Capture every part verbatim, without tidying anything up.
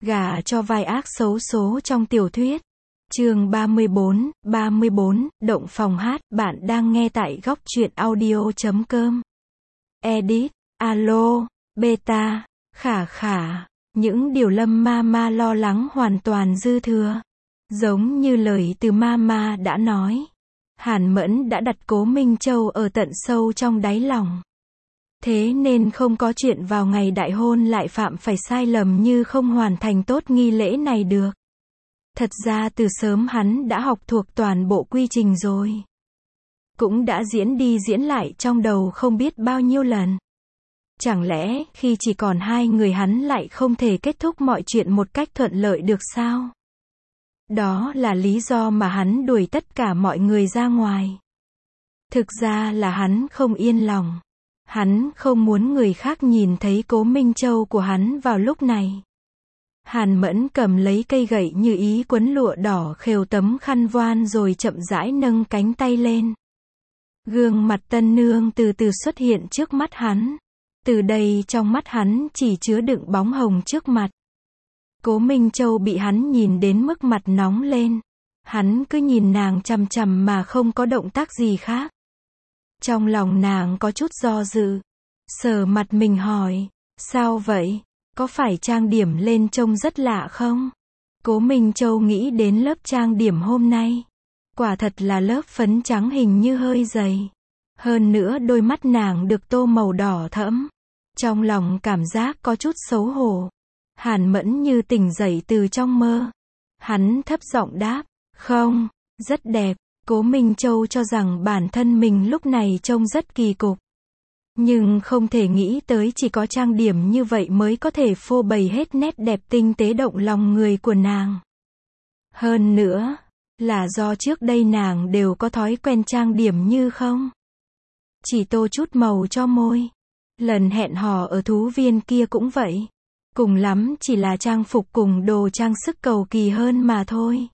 Gả cho vai ác xấu số trong tiểu thuyết. Chương ba mươi bốn, ba mươi bốn, Động phòng hát, bạn đang nghe tại góc truyện audio chấm com. Edit, alo, beta, khả khả, những điều Lâm Mama lo lắng hoàn toàn dư thừa. Giống như lời từ Mama đã nói. Hàn Mẫn đã đặt Cố Minh Châu ở tận sâu trong đáy lòng. Thế nên không có chuyện vào ngày đại hôn lại phạm phải sai lầm như không hoàn thành tốt nghi lễ này được. Thật ra từ sớm hắn đã học thuộc toàn bộ quy trình rồi. Cũng đã diễn đi diễn lại trong đầu không biết bao nhiêu lần. Chẳng lẽ khi chỉ còn hai người hắn lại không thể kết thúc mọi chuyện một cách thuận lợi được sao? Đó là lý do mà hắn đuổi tất cả mọi người ra ngoài. Thực ra là hắn không yên lòng. Hắn không muốn người khác nhìn thấy Cố Minh Châu của hắn vào lúc này. Hàn Mẫn cầm lấy cây gậy như ý quấn lụa đỏ khều tấm khăn voan rồi chậm rãi nâng cánh tay lên. Gương mặt tân nương từ từ xuất hiện trước mắt hắn. Từ đây trong mắt hắn chỉ chứa đựng bóng hồng trước mặt. Cố Minh Châu bị hắn nhìn đến mức mặt nóng lên. Hắn cứ nhìn nàng chằm chằm mà không có động tác gì khác. Trong lòng nàng có chút do dự. Sờ mặt mình hỏi, sao vậy? Có phải trang điểm lên trông rất lạ không? Cố Minh Châu nghĩ đến lớp trang điểm hôm nay. Quả thật là lớp phấn trắng hình như hơi dày. Hơn nữa đôi mắt nàng được tô màu đỏ thẫm. Trong lòng cảm giác có chút xấu hổ. Hàn Mẫn như tỉnh dậy từ trong mơ. Hắn thấp giọng đáp, không, rất đẹp. Cố Minh Châu cho rằng bản thân mình lúc này trông rất kỳ cục. Nhưng không thể nghĩ tới chỉ có trang điểm như vậy mới có thể phô bày hết nét đẹp tinh tế động lòng người của nàng. Hơn nữa, là do trước đây nàng đều có thói quen trang điểm như không. Chỉ tô chút màu cho môi. Lần hẹn hò ở thú viên kia cũng vậy. Cùng lắm chỉ là trang phục cùng đồ trang sức cầu kỳ hơn mà thôi.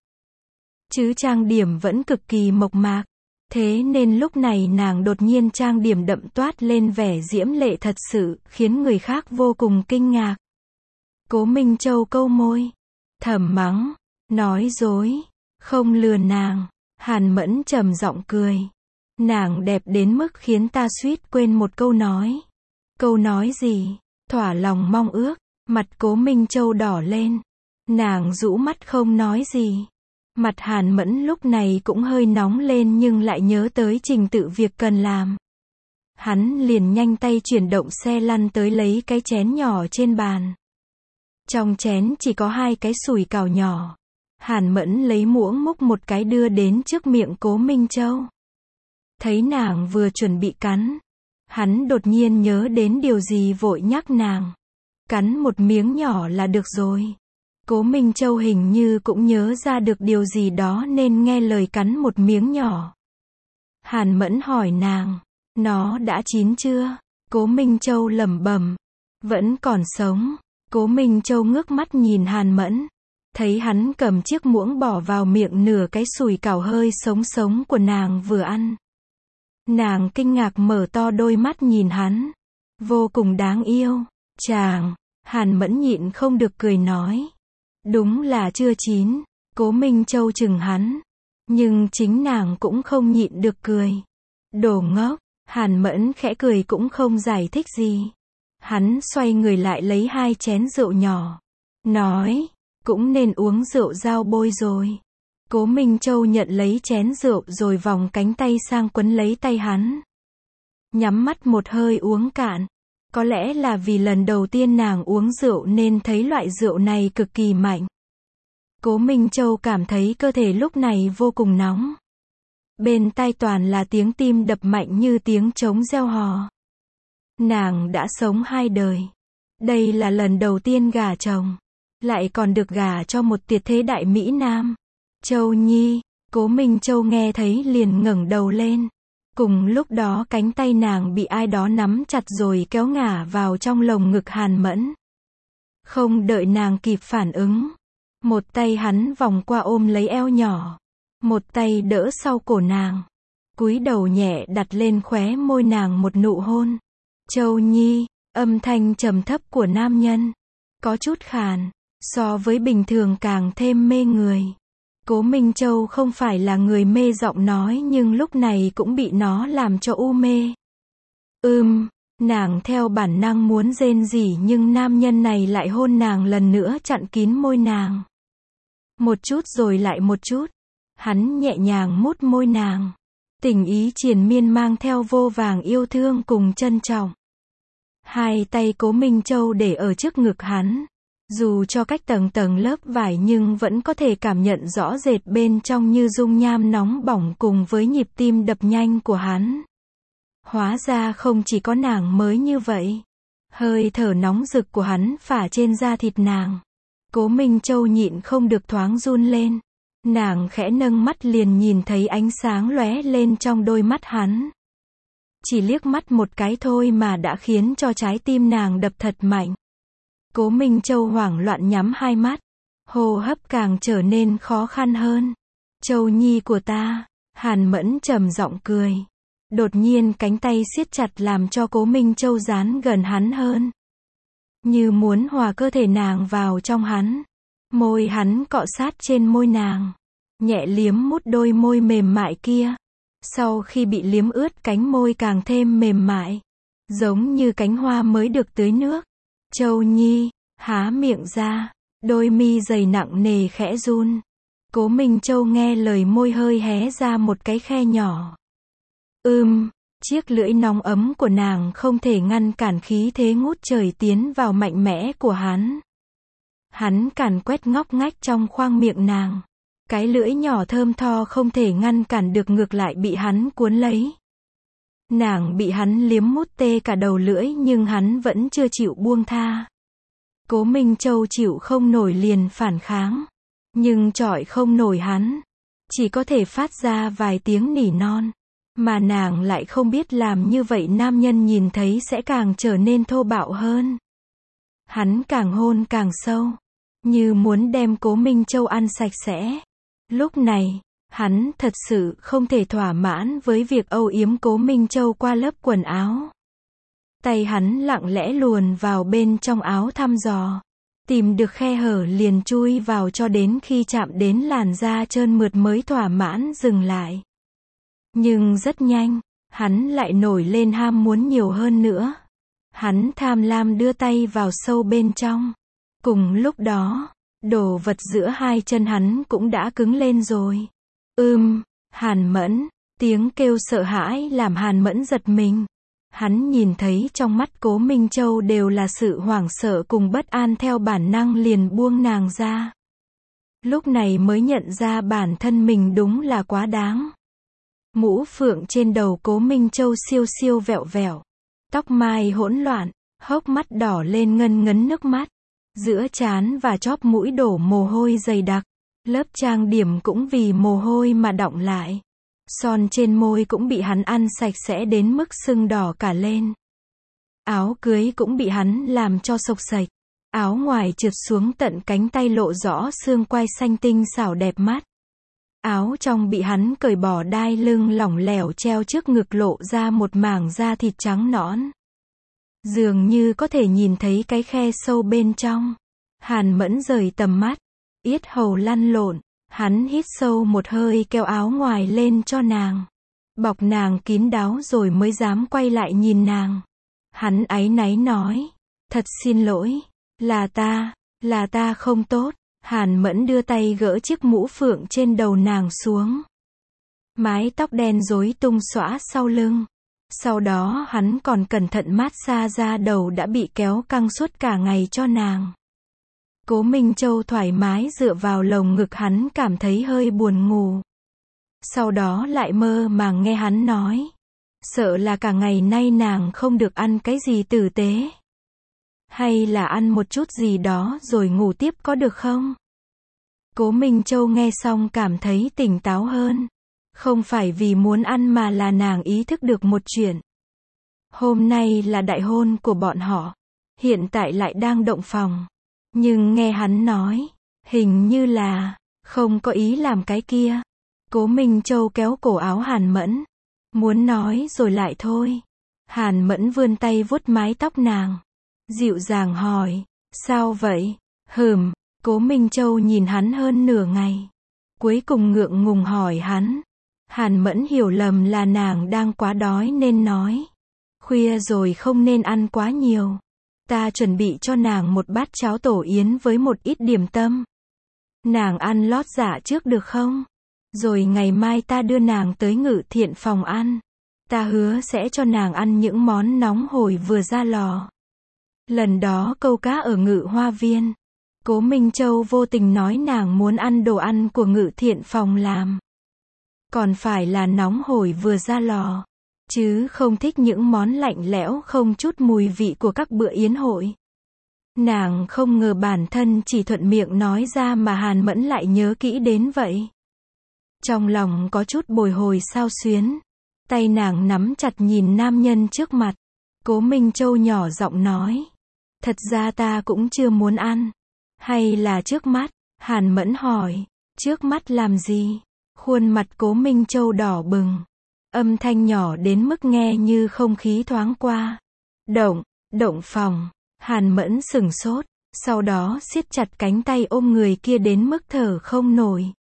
Chứ trang điểm vẫn cực kỳ mộc mạc. Thế nên lúc này nàng đột nhiên trang điểm đậm toát lên vẻ diễm lệ thật sự, khiến người khác vô cùng kinh ngạc. Cố Minh Châu câu môi, thầm mắng, nói dối, không lừa nàng. Hàn Mẫn trầm giọng cười. Nàng đẹp đến mức khiến ta suýt quên một câu nói. Câu nói gì? Thỏa lòng mong ước. Mặt Cố Minh Châu đỏ lên. Nàng rũ mắt không nói gì. Mặt Hàn Mẫn lúc này cũng hơi nóng lên nhưng lại nhớ tới trình tự việc cần làm. Hắn liền nhanh tay chuyển động xe lăn tới lấy cái chén nhỏ trên bàn. Trong chén chỉ có hai cái sủi cảo nhỏ. Hàn Mẫn lấy muỗng múc một cái đưa đến trước miệng Cố Minh Châu. Thấy nàng vừa chuẩn bị cắn. Hắn đột nhiên nhớ đến điều gì vội nhắc nàng. Cắn một miếng nhỏ là được rồi. Cố Minh Châu hình như cũng nhớ ra được điều gì đó nên nghe lời cắn một miếng nhỏ. Hàn Mẫn hỏi nàng, nó đã chín chưa? Cố Minh Châu lẩm bẩm, vẫn còn sống. Cố Minh Châu ngước mắt nhìn Hàn Mẫn, thấy hắn cầm chiếc muỗng bỏ vào miệng nửa cái sủi cảo hơi sống sống của nàng vừa ăn. Nàng kinh ngạc mở to đôi mắt nhìn hắn, vô cùng đáng yêu. Chàng, Hàn Mẫn nhịn không được cười nói. Đúng là chưa chín. Cố Minh Châu chừng hắn. Nhưng chính nàng cũng không nhịn được cười. Đồ ngốc. Hàn Mẫn khẽ cười cũng không giải thích gì. Hắn xoay người lại lấy hai chén rượu nhỏ. Nói, cũng nên uống rượu dao bôi rồi. Cố Minh Châu nhận lấy chén rượu rồi vòng cánh tay sang quấn lấy tay hắn. Nhắm mắt một hơi uống cạn. Có lẽ là vì lần đầu tiên nàng uống rượu nên thấy loại rượu này cực kỳ mạnh. Cố Minh Châu cảm thấy cơ thể lúc này vô cùng nóng. Bên tai toàn là tiếng tim đập mạnh như tiếng trống reo hò. Nàng đã sống hai đời. Đây là lần đầu tiên gả chồng. Lại còn được gả cho một tuyệt thế đại mỹ nam. Châu Nhi, Cố Minh Châu nghe thấy liền ngẩng đầu lên. Cùng lúc đó cánh tay nàng bị ai đó nắm chặt rồi kéo ngả vào trong lồng ngực Hàn Mẫn. Không đợi nàng kịp phản ứng. Một tay hắn vòng qua ôm lấy eo nhỏ. Một tay đỡ sau cổ nàng. Cúi đầu nhẹ đặt lên khóe môi nàng một nụ hôn. Châu Nhi, âm thanh trầm thấp của nam nhân. Có chút khàn. so với bình thường càng thêm mê người. Cố Minh Châu không phải là người mê giọng nói nhưng lúc này cũng bị nó làm cho u mê. Ưm, nàng theo bản năng muốn rên rỉ nhưng nam nhân này lại hôn nàng lần nữa chặn kín môi nàng. Một chút rồi lại một chút. Hắn nhẹ nhàng mút môi nàng. Tình ý triền miên mang theo vô vàng yêu thương cùng trân trọng. Hai tay Cố Minh Châu để ở trước ngực hắn. Dù cho cách tầng tầng lớp vải nhưng vẫn có thể cảm nhận rõ rệt bên trong như dung nham nóng bỏng cùng với nhịp tim đập nhanh của hắn. Hóa ra không chỉ có nàng mới như vậy. Hơi thở nóng rực của hắn phả trên da thịt nàng. Cố Minh Châu nhịn không được thoáng run lên. Nàng khẽ nâng mắt liền nhìn thấy ánh sáng lóe lên trong đôi mắt hắn. Chỉ liếc mắt một cái thôi mà đã khiến cho trái tim nàng đập thật mạnh. Cố Minh Châu hoảng loạn nhắm hai mắt. Hô hấp càng trở nên khó khăn hơn. Châu Nhi của ta. Hàn Mẫn trầm giọng cười. Đột nhiên cánh tay siết chặt làm cho Cố Minh Châu dán gần hắn hơn. Như muốn hòa cơ thể nàng vào trong hắn. Môi hắn cọ sát trên môi nàng. Nhẹ liếm mút đôi môi mềm mại kia. Sau khi bị liếm ướt cánh môi càng thêm mềm mại. Giống như cánh hoa mới được tưới nước. Châu Nhi, há miệng ra. Đôi mi dày nặng nề khẽ run. Cố Minh Châu nghe lời môi hơi hé ra một cái khe nhỏ. Ưm, chiếc lưỡi nóng ấm của nàng không thể ngăn cản khí thế ngút trời tiến vào mạnh mẽ của hắn. Hắn càn quét ngóc ngách trong khoang miệng nàng. Cái lưỡi nhỏ thơm tho không thể ngăn cản được ngược lại bị hắn cuốn lấy. Nàng bị hắn liếm mút tê cả đầu lưỡi nhưng hắn vẫn chưa chịu buông tha. Cố Minh Châu chịu không nổi liền phản kháng. Nhưng chọi không nổi hắn. Chỉ có thể phát ra vài tiếng nỉ non. Mà nàng lại không biết làm như vậy nam nhân nhìn thấy sẽ càng trở nên thô bạo hơn. Hắn càng hôn càng sâu. Như muốn đem Cố Minh Châu ăn sạch sẽ. Lúc này, hắn thật sự không thể thỏa mãn với việc âu yếm Cố Minh Châu qua lớp quần áo. Tay hắn lặng lẽ luồn vào bên trong áo thăm dò. Tìm được khe hở liền chui vào cho đến khi chạm đến làn da trơn mượt mới thỏa mãn dừng lại. Nhưng rất nhanh, hắn lại nổi lên ham muốn nhiều hơn nữa. Hắn tham lam đưa tay vào sâu bên trong. Cùng lúc đó, đồ vật giữa hai chân hắn cũng đã cứng lên rồi. Ưm, Hàn Mẫn, tiếng kêu sợ hãi làm Hàn Mẫn giật mình. Hắn nhìn thấy trong mắt Cố Minh Châu đều là sự hoảng sợ cùng bất an theo bản năng liền buông nàng ra. Lúc này mới nhận ra bản thân mình đúng là quá đáng. Mũ phượng trên đầu Cố Minh Châu siêu siêu vẹo vẹo. Tóc mai hỗn loạn, hốc mắt đỏ lên ngân ngấn nước mắt. Giữa trán và chóp mũi đổ mồ hôi dày đặc. Lớp trang điểm cũng vì mồ hôi mà đọng lại. Son trên môi cũng bị hắn ăn sạch sẽ đến mức sưng đỏ cả lên. Áo cưới cũng bị hắn làm cho xộc xệch. Áo ngoài trượt xuống tận cánh tay lộ rõ xương quai xanh tinh xảo đẹp mắt. Áo trong bị hắn cởi bỏ đai lưng lỏng lẻo treo trước ngực lộ ra một mảng da thịt trắng nõn. Dường như có thể nhìn thấy cái khe sâu bên trong. Hàn Mẫn rời tầm mắt. Yết hầu lăn lộn. Hắn hít sâu một hơi kéo áo ngoài lên cho nàng. Bọc nàng kín đáo rồi mới dám quay lại nhìn nàng. Hắn áy náy nói. Thật xin lỗi. Là ta. Là ta không tốt. Hàn Mẫn đưa tay gỡ chiếc mũ phượng trên đầu nàng xuống. Mái tóc đen rối tung xõa sau lưng. Sau đó hắn còn cẩn thận mát xa da đầu đã bị kéo căng suốt cả ngày cho nàng. Cố Minh Châu thoải mái dựa vào lồng ngực hắn cảm thấy hơi buồn ngủ. Sau đó lại mơ màng nghe hắn nói. Sợ là cả ngày nay nàng không được ăn cái gì tử tế. Hay là ăn một chút gì đó rồi ngủ tiếp có được không? Cố Minh Châu nghe xong cảm thấy tỉnh táo hơn. Không phải vì muốn ăn mà là nàng ý thức được một chuyện. Hôm nay là đại hôn của bọn họ. Hiện tại lại đang động phòng. Nhưng nghe hắn nói, hình như là không có ý làm cái kia. Cố Minh Châu kéo cổ áo Hàn Mẫn. Muốn nói rồi lại thôi. Hàn Mẫn vươn tay vuốt mái tóc nàng. Dịu dàng hỏi, sao vậy? Hừm, Cố Minh Châu nhìn hắn hơn nửa ngày. Cuối cùng ngượng ngùng hỏi hắn. Hàn Mẫn hiểu lầm là nàng đang quá đói nên nói. Khuya rồi không nên ăn quá nhiều. Ta chuẩn bị cho nàng một bát cháo tổ yến với một ít điểm tâm. Nàng ăn lót dạ trước được không? Rồi ngày mai ta đưa nàng tới Ngự Thiện phòng ăn. Ta hứa sẽ cho nàng ăn những món nóng hổi vừa ra lò. Lần đó câu cá ở Ngự Hoa Viên, Cố Minh Châu vô tình nói nàng muốn ăn đồ ăn của Ngự Thiện phòng làm. Còn phải là nóng hổi vừa ra lò. Chứ không thích những món lạnh lẽo không chút mùi vị của các bữa yến hội. Nàng không ngờ bản thân chỉ thuận miệng nói ra mà Hàn Mẫn lại nhớ kỹ đến vậy. Trong lòng có chút bồi hồi xao xuyến. Tay nàng nắm chặt nhìn nam nhân trước mặt. Cố Minh Châu nhỏ giọng nói. Thật ra ta cũng chưa muốn ăn. Hay là trước mắt? Hàn Mẫn hỏi. Trước mắt làm gì? Khuôn mặt Cố Minh Châu đỏ bừng. Âm thanh nhỏ đến mức nghe như không khí thoáng qua. Động, động phòng. Hàn Mẫn sửng sốt. Sau đó siết chặt cánh tay ôm người kia đến mức thở không nổi.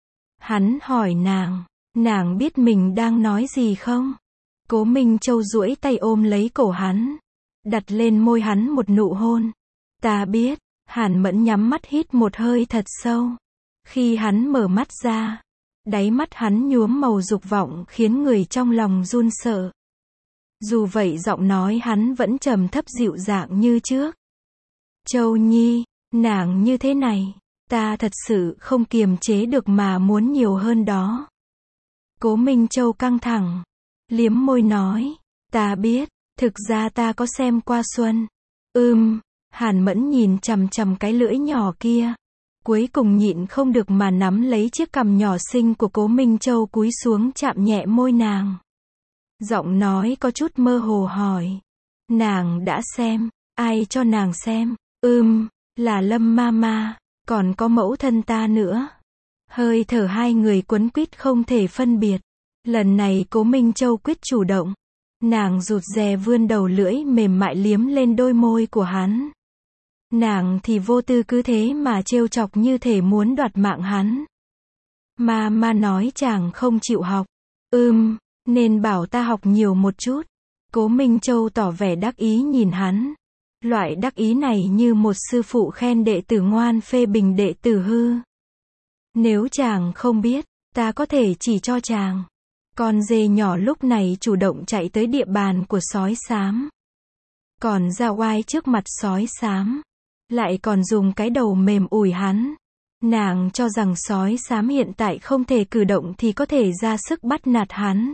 Hắn hỏi nàng. Nàng biết mình đang nói gì không? Cố Minh Châu duỗi tay ôm lấy cổ hắn. Đặt lên môi hắn một nụ hôn. Ta biết. Hàn Mẫn nhắm mắt hít một hơi thật sâu. Khi hắn mở mắt ra, đáy mắt hắn nhuốm màu dục vọng khiến người trong lòng run sợ. Dù vậy giọng nói hắn vẫn trầm thấp dịu dàng như trước. Châu Nhi, nàng như thế này, ta thật sự không kiềm chế được mà muốn nhiều hơn đó. Cố Minh Châu căng thẳng, liếm môi nói, ta biết, thực ra ta có xem qua Xuân. Ừm, Hàn Mẫn nhìn chằm chằm cái lưỡi nhỏ kia. Cuối cùng nhịn không được mà nắm lấy chiếc cằm nhỏ xinh của Cố Minh Châu cúi xuống chạm nhẹ môi nàng. Giọng nói có chút mơ hồ hỏi. Nàng đã xem, ai cho nàng xem? Ừm, là Lâm Mama, còn có mẫu thân ta nữa. Hơi thở hai người quấn quýt không thể phân biệt. Lần này Cố Minh Châu quyết chủ động. Nàng rụt rè vươn đầu lưỡi mềm mại liếm lên đôi môi của hắn. Nàng thì vô tư cứ thế mà trêu chọc như thể muốn đoạt mạng hắn. Mà mà nói chàng không chịu học. Ừm, nên bảo ta học nhiều một chút. Cố Minh Châu tỏ vẻ đắc ý nhìn hắn. Loại đắc ý này như một sư phụ khen đệ tử ngoan phê bình đệ tử hư. Nếu chàng không biết, ta có thể chỉ cho chàng. Con dê nhỏ lúc này chủ động chạy tới địa bàn của sói xám. Còn ra oai trước mặt sói xám. Lại còn dùng cái đầu mềm ủi hắn. Nàng cho rằng sói xám hiện tại không thể cử động thì có thể ra sức bắt nạt hắn.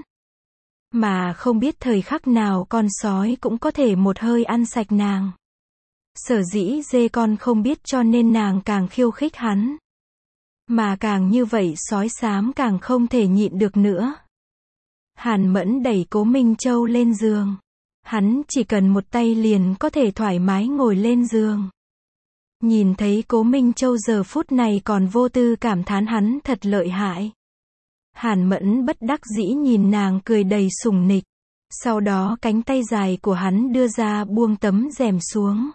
Mà không biết thời khắc nào con sói cũng có thể một hơi ăn sạch nàng. Sở dĩ dê con không biết cho nên nàng càng khiêu khích hắn. Mà càng như vậy sói xám càng không thể nhịn được nữa. Hàn Mẫn đẩy Cố Minh Châu lên giường. Hắn chỉ cần một tay liền có thể thoải mái ngồi lên giường. Nhìn thấy Cố Minh Châu giờ phút này còn vô tư cảm thán hắn thật lợi hại. Hàn Mẫn bất đắc dĩ nhìn nàng cười đầy sủng nịch. Sau đó cánh tay dài của hắn đưa ra buông tấm rèm xuống.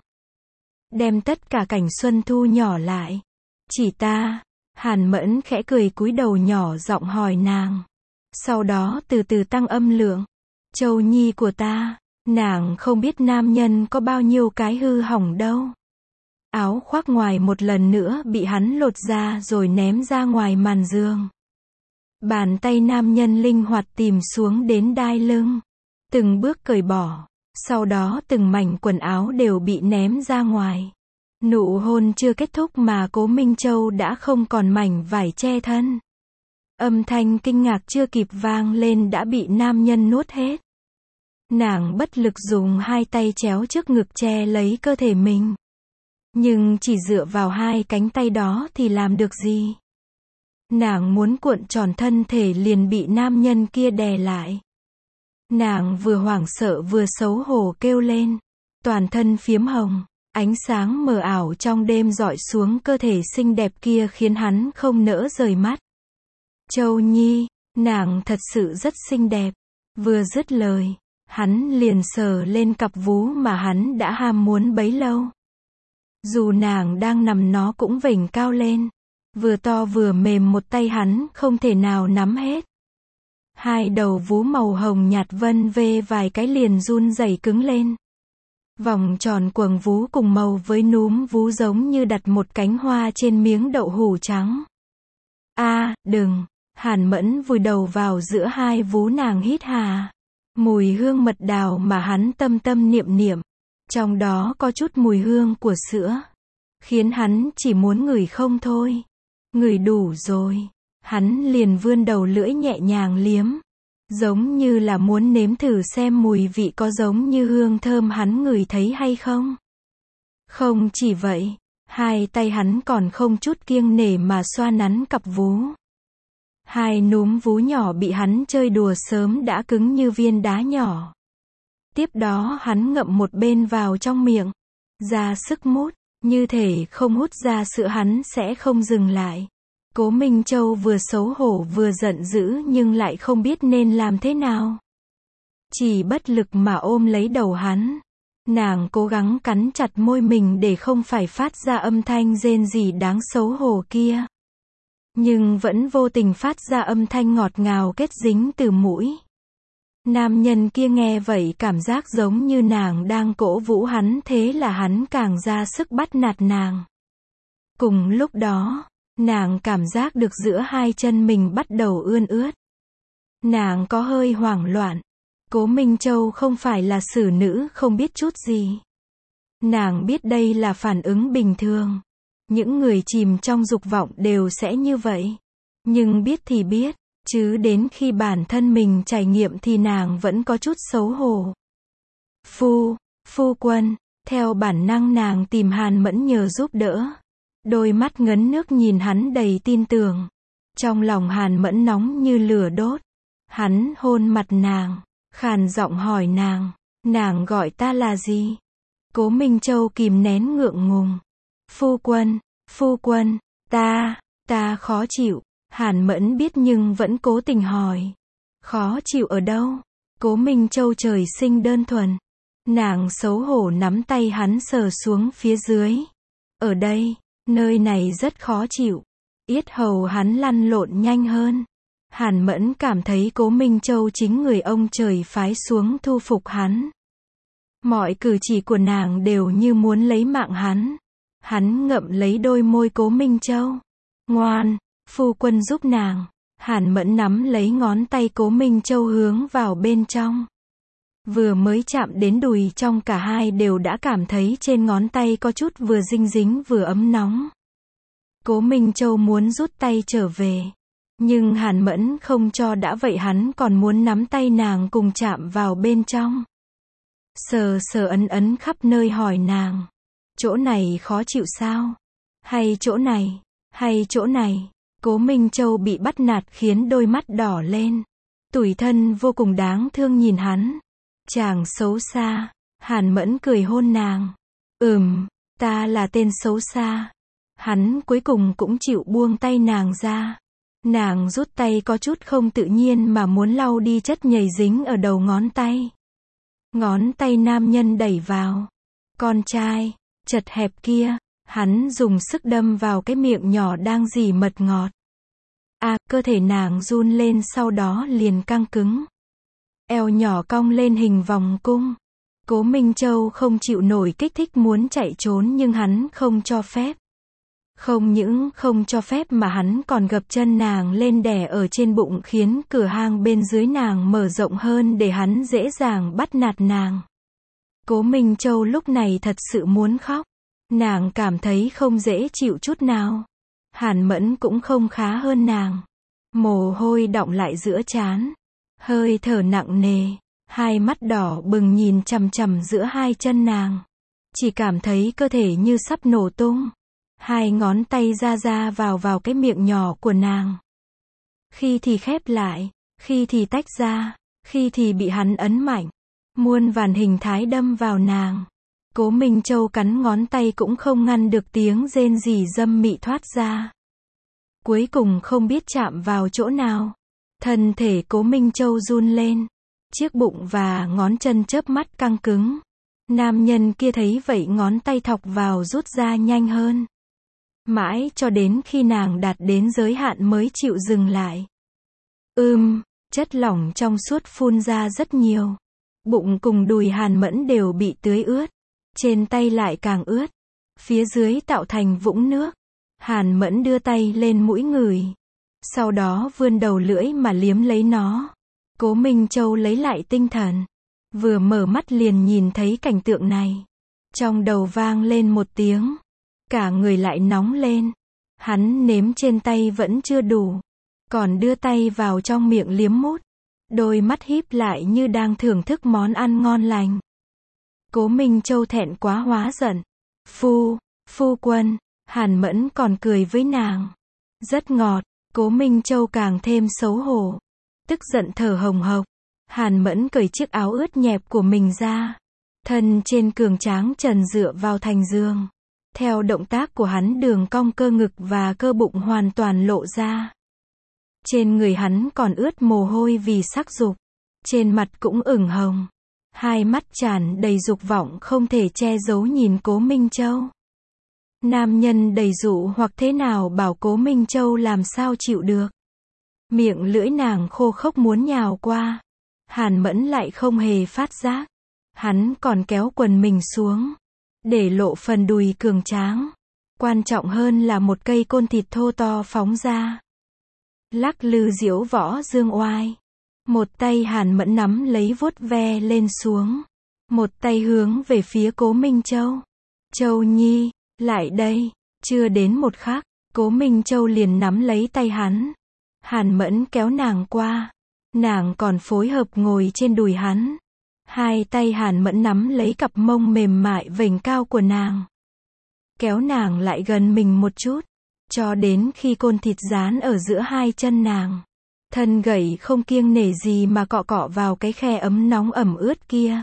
Đem tất cả cảnh xuân thu nhỏ lại. Chỉ ta. Hàn Mẫn khẽ cười cúi đầu nhỏ giọng hỏi nàng. Sau đó từ từ tăng âm lượng. Châu Nhi của ta. Nàng không biết nam nhân có bao nhiêu cái hư hỏng đâu. Áo khoác ngoài một lần nữa bị hắn lột ra rồi ném ra ngoài màn giường. Bàn tay nam nhân linh hoạt tìm xuống đến đai lưng. Từng bước cởi bỏ. Sau đó từng mảnh quần áo đều bị ném ra ngoài. Nụ hôn chưa kết thúc mà Cố Minh Châu đã không còn mảnh vải che thân. Âm thanh kinh ngạc chưa kịp vang lên đã bị nam nhân nuốt hết. Nàng bất lực dùng hai tay chéo trước ngực che lấy cơ thể mình. Nhưng chỉ dựa vào hai cánh tay đó thì làm được gì? Nàng muốn cuộn tròn thân thể liền bị nam nhân kia đè lại. Nàng vừa hoảng sợ vừa xấu hổ kêu lên. Toàn thân phiếm hồng. Ánh sáng mờ ảo trong đêm dọi xuống cơ thể xinh đẹp kia khiến hắn không nỡ rời mắt. Châu Nhi, nàng thật sự rất xinh đẹp. Vừa dứt lời, hắn liền sờ lên cặp vú mà hắn đã ham muốn bấy lâu. Dù nàng đang nằm nó cũng vểnh cao lên. Vừa to vừa mềm một tay hắn không thể nào nắm hết. Hai đầu vú màu hồng nhạt vân vê vài cái liền run rẩy cứng lên. Vòng tròn quầng vú cùng màu với núm vú giống như đặt một cánh hoa trên miếng đậu hũ trắng. A, à, đừng. Hàn Mẫn vùi đầu vào giữa hai vú nàng hít hà. Mùi hương mật đào mà hắn tâm tâm niệm niệm. Trong đó có chút mùi hương của sữa. Khiến hắn chỉ muốn ngửi không thôi. Ngửi đủ rồi. Hắn liền vươn đầu lưỡi nhẹ nhàng liếm. Giống như là muốn nếm thử xem mùi vị có giống như hương thơm hắn ngửi thấy hay không. Không chỉ vậy, hai tay hắn còn không chút kiêng nể mà xoa nắn cặp vú. Hai núm vú nhỏ bị hắn chơi đùa sớm đã cứng như viên đá nhỏ. Tiếp đó hắn ngậm một bên vào trong miệng, ra sức mút, như thể không hút ra sữa hắn sẽ không dừng lại. Cố Minh Châu vừa xấu hổ vừa giận dữ nhưng lại không biết nên làm thế nào. Chỉ bất lực mà ôm lấy đầu hắn. Nàng cố gắng cắn chặt môi mình để không phải phát ra âm thanh rên rỉ đáng xấu hổ kia. Nhưng vẫn vô tình phát ra âm thanh ngọt ngào kết dính từ mũi. Nam nhân kia nghe vậy cảm giác giống như nàng đang cổ vũ hắn, thế là hắn càng ra sức bắt nạt nàng. Cùng lúc đó, nàng cảm giác được giữa hai chân mình bắt đầu ươn ướt. Nàng có hơi hoảng loạn. Cố Minh Châu không phải là xử nữ không biết chút gì. Nàng biết đây là phản ứng bình thường. Những người chìm trong dục vọng đều sẽ như vậy. Nhưng biết thì biết, chứ đến khi bản thân mình trải nghiệm thì nàng vẫn có chút xấu hổ. Phu, phu quân, theo bản năng nàng tìm Hàn Mẫn nhờ giúp đỡ. Đôi mắt ngấn nước nhìn hắn đầy tin tưởng. Trong lòng Hàn Mẫn nóng như lửa đốt. Hắn hôn mặt nàng, khàn giọng hỏi nàng, nàng gọi ta là gì? Cố Minh Châu kìm nén ngượng ngùng. Phu quân, phu quân, ta, ta khó chịu. Hàn Mẫn biết nhưng vẫn cố tình hỏi. Khó chịu ở đâu? Cố Minh Châu trời sinh đơn thuần. Nàng xấu hổ nắm tay hắn sờ xuống phía dưới. Ở đây, nơi này rất khó chịu. Yết hầu hắn lăn lộn nhanh hơn. Hàn Mẫn cảm thấy Cố Minh Châu chính người ông trời phái xuống thu phục hắn. Mọi cử chỉ của nàng đều như muốn lấy mạng hắn. Hắn ngậm lấy đôi môi Cố Minh Châu. Ngoan, phu quân giúp nàng. Hàn Mẫn nắm lấy ngón tay Cố Minh Châu hướng vào bên trong. Vừa mới chạm đến đùi trong cả hai đều đã cảm thấy trên ngón tay có chút vừa dinh dính vừa ấm nóng. Cố Minh Châu muốn rút tay trở về. Nhưng Hàn Mẫn không cho, đã vậy hắn còn muốn nắm tay nàng cùng chạm vào bên trong. Sờ sờ ấn ấn khắp nơi hỏi nàng. Chỗ này khó chịu sao? Hay chỗ này? Hay chỗ này? Cố Minh Châu bị bắt nạt khiến đôi mắt đỏ lên. Tủi thân vô cùng đáng thương nhìn hắn. Chàng xấu xa. Hàn Mẫn cười hôn nàng. Ừm, ta là tên xấu xa. Hắn cuối cùng cũng chịu buông tay nàng ra. Nàng rút tay có chút không tự nhiên mà muốn lau đi chất nhầy dính ở đầu ngón tay. Ngón tay nam nhân đẩy vào. Con trai, chật hẹp kia, hắn dùng sức đâm vào cái miệng nhỏ đang rỉ mật ngọt. À, cơ thể nàng run lên sau đó liền căng cứng. Eo nhỏ cong lên hình vòng cung. Cố Minh Châu không chịu nổi kích thích muốn chạy trốn nhưng hắn không cho phép. Không những không cho phép mà hắn còn gập chân nàng lên đè ở trên bụng khiến cửa hang bên dưới nàng mở rộng hơn để hắn dễ dàng bắt nạt nàng. Cố Minh Châu lúc này thật sự muốn khóc. Nàng cảm thấy không dễ chịu chút nào. Hàn Mẫn cũng không khá hơn nàng. Mồ hôi đọng lại giữa trán. Hơi thở nặng nề. Hai mắt đỏ bừng nhìn chằm chằm giữa hai chân nàng. Chỉ cảm thấy cơ thể như sắp nổ tung. Hai ngón tay ra ra vào vào cái miệng nhỏ của nàng. Khi thì khép lại, khi thì tách ra, khi thì bị hắn ấn mạnh. Muôn vàn hình thái đâm vào nàng. Cố Minh Châu cắn ngón tay cũng không ngăn được tiếng rên rỉ dâm mị thoát ra. Cuối cùng không biết chạm vào chỗ nào. Thân thể Cố Minh Châu run lên. Chiếc bụng và ngón chân chớp mắt căng cứng. Nam nhân kia thấy vậy ngón tay thọc vào rút ra nhanh hơn. Mãi cho đến khi nàng đạt đến giới hạn mới chịu dừng lại. Ưm, chất lỏng trong suốt phun ra rất nhiều. Bụng cùng đùi Hàn Mẫn đều bị tưới ướt. Trên tay lại càng ướt. Phía dưới tạo thành vũng nước. Hàn Mẫn đưa tay lên mũi ngửi. Sau đó vươn đầu lưỡi mà liếm lấy nó. Cố Minh Châu lấy lại tinh thần. Vừa mở mắt liền nhìn thấy cảnh tượng này. Trong đầu vang lên một tiếng. Cả người lại nóng lên. Hắn nếm trên tay vẫn chưa đủ. Còn đưa tay vào trong miệng liếm mút. Đôi mắt híp lại như đang thưởng thức món ăn ngon lành. Cố Minh Châu thẹn quá hóa giận. Phu, phu quân, Hàn Mẫn còn cười với nàng. Rất ngọt, Cố Minh Châu càng thêm xấu hổ. Tức giận thở hồng hộc. Hàn Mẫn cởi chiếc áo ướt nhẹp của mình ra. Thân trên cường tráng trần dựa vào thành giường. Theo động tác của hắn đường cong cơ ngực và cơ bụng hoàn toàn lộ ra. Trên người hắn còn ướt mồ hôi vì sắc dục. Trên mặt cũng ửng hồng. Hai mắt tràn đầy dục vọng không thể che giấu nhìn Cố Minh Châu. Nam nhân đầy dụ hoặc thế nào bảo Cố Minh Châu làm sao chịu được. Miệng lưỡi nàng khô khốc muốn nhào qua. Hàn Mẫn lại không hề phát giác. Hắn còn kéo quần mình xuống. Để lộ phần đùi cường tráng. Quan trọng hơn là một cây côn thịt thô to phóng ra. Lắc lư diễu võ dương oai. Một tay Hàn Mẫn nắm lấy vuốt ve lên xuống. Một tay hướng về phía Cố Minh Châu. Châu Nhi, lại đây. Chưa đến một khắc, Cố Minh Châu liền nắm lấy tay hắn. Hàn Mẫn kéo nàng qua. Nàng còn phối hợp ngồi trên đùi hắn. Hai tay Hàn Mẫn nắm lấy cặp mông mềm mại vểnh cao của nàng. Kéo nàng lại gần mình một chút. Cho đến khi côn thịt dán ở giữa hai chân nàng. Thân gầy không kiêng nể gì mà cọ cọ vào cái khe ấm nóng ẩm ướt kia.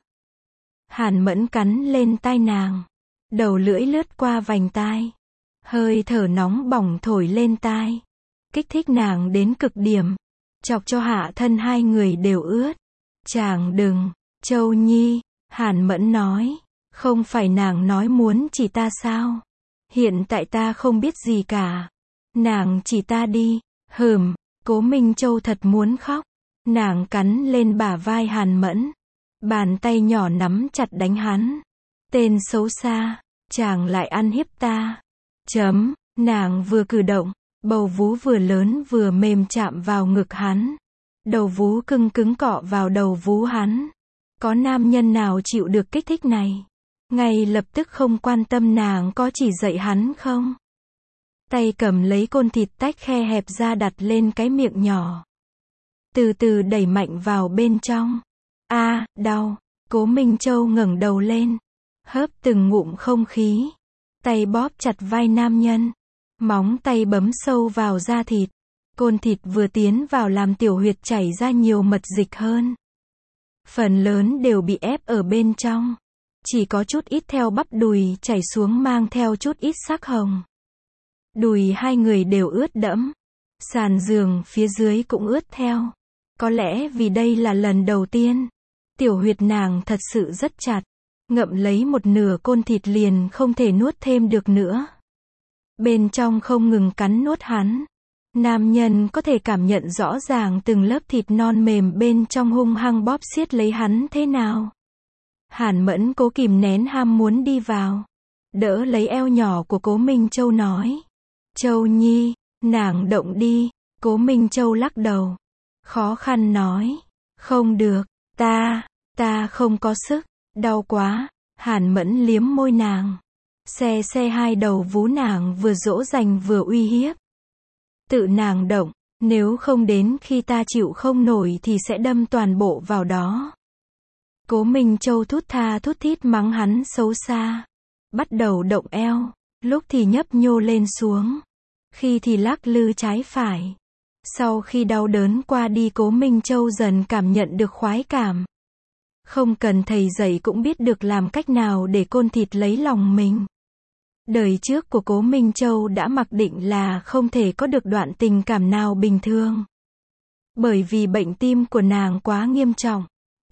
Hàn Mẫn cắn lên tai nàng. Đầu lưỡi lướt qua vành tai. Hơi thở nóng bỏng thổi lên tai. Kích thích nàng đến cực điểm. Chọc cho hạ thân hai người đều ướt. Chàng đừng, Châu Nhi, Hàn Mẫn nói. Không phải nàng nói muốn chỉ ta sao? Hiện tại ta không biết gì cả. Nàng chỉ ta đi. Hừm, Cố Minh Châu thật muốn khóc. Nàng cắn lên bả vai Hàn Mẫn. Bàn tay nhỏ nắm chặt đánh hắn. Tên xấu xa, chàng lại ăn hiếp ta. Chấm, nàng vừa cử động, bầu vú vừa lớn vừa mềm chạm vào ngực hắn. Đầu vú cưng cứng cọ vào đầu vú hắn. Có nam nhân nào chịu được kích thích này? Ngay lập tức không quan tâm nàng có chỉ dạy hắn không? Tay cầm lấy côn thịt tách khe hẹp ra đặt lên cái miệng nhỏ. Từ từ đẩy mạnh vào bên trong. A, à, đau. Cố Minh Châu ngẩng đầu lên. Hớp từng ngụm không khí. Tay bóp chặt vai nam nhân. Móng tay bấm sâu vào da thịt. Côn thịt vừa tiến vào làm tiểu huyệt chảy ra nhiều mật dịch hơn. Phần lớn đều bị ép ở bên trong. Chỉ có chút ít theo bắp đùi chảy xuống mang theo chút ít sắc hồng. Đùi hai người đều ướt đẫm. Sàn giường phía dưới cũng ướt theo. Có lẽ vì đây là lần đầu tiên. Tiểu huyệt nàng thật sự rất chặt. Ngậm lấy một nửa côn thịt liền không thể nuốt thêm được nữa. Bên trong không ngừng cắn nuốt hắn. Nam nhân có thể cảm nhận rõ ràng từng lớp thịt non mềm bên trong hung hăng bóp siết lấy hắn thế nào. Hàn Mẫn cố kìm nén ham muốn đi vào. Đỡ lấy eo nhỏ của Cố Minh Châu nói. Châu Nhi, nàng động đi. Cố Minh Châu lắc đầu. Khó khăn nói. Không được, ta, ta không có sức, đau quá. Hàn Mẫn liếm môi nàng. Xe xe hai đầu vú nàng vừa dỗ dành vừa uy hiếp. Tự nàng động, nếu không đến khi ta chịu không nổi thì sẽ đâm toàn bộ vào đó. Cố Minh Châu thút tha thút thít mắng hắn xấu xa. Bắt đầu động eo, lúc thì nhấp nhô lên xuống, khi thì lắc lư trái phải. Sau khi đau đớn qua đi Cố Minh Châu dần cảm nhận được khoái cảm. Không cần thầy dạy cũng biết được làm cách nào để côn thịt lấy lòng mình. Đời trước của Cố Minh Châu đã mặc định là không thể có được đoạn tình cảm nào bình thường. Bởi vì bệnh tim của nàng quá nghiêm trọng.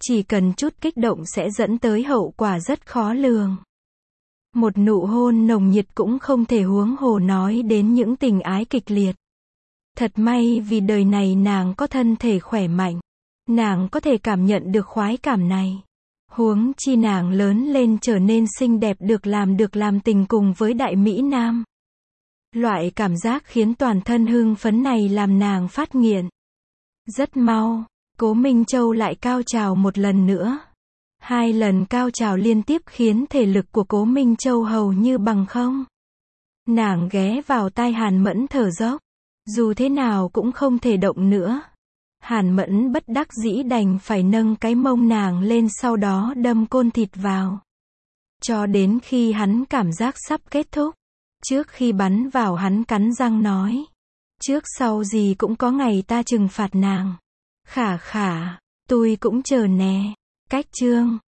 Chỉ cần chút kích động sẽ dẫn tới hậu quả rất khó lường. Một nụ hôn nồng nhiệt cũng không thể huống hồ nói đến những tình ái kịch liệt. Thật may vì đời này nàng có thân thể khỏe mạnh. Nàng có thể cảm nhận được khoái cảm này. Huống chi nàng lớn lên trở nên xinh đẹp được làm được làm tình cùng với đại Mỹ Nam. Loại cảm giác khiến toàn thân hưng phấn này làm nàng phát nghiện. Rất mau, Cố Minh Châu lại cao trào một lần nữa. Hai lần cao trào liên tiếp khiến thể lực của Cố Minh Châu hầu như bằng không. Nàng ghé vào tai Hàn Mẫn thở dốc. Dù thế nào cũng không thể động nữa. Hàn Mẫn bất đắc dĩ đành phải nâng cái mông nàng lên sau đó đâm côn thịt vào. Cho đến khi hắn cảm giác sắp kết thúc. Trước khi bắn vào hắn cắn răng nói. Trước sau gì cũng có ngày ta trừng phạt nàng. Khả khả, tôi cũng chờ nè. Cách chương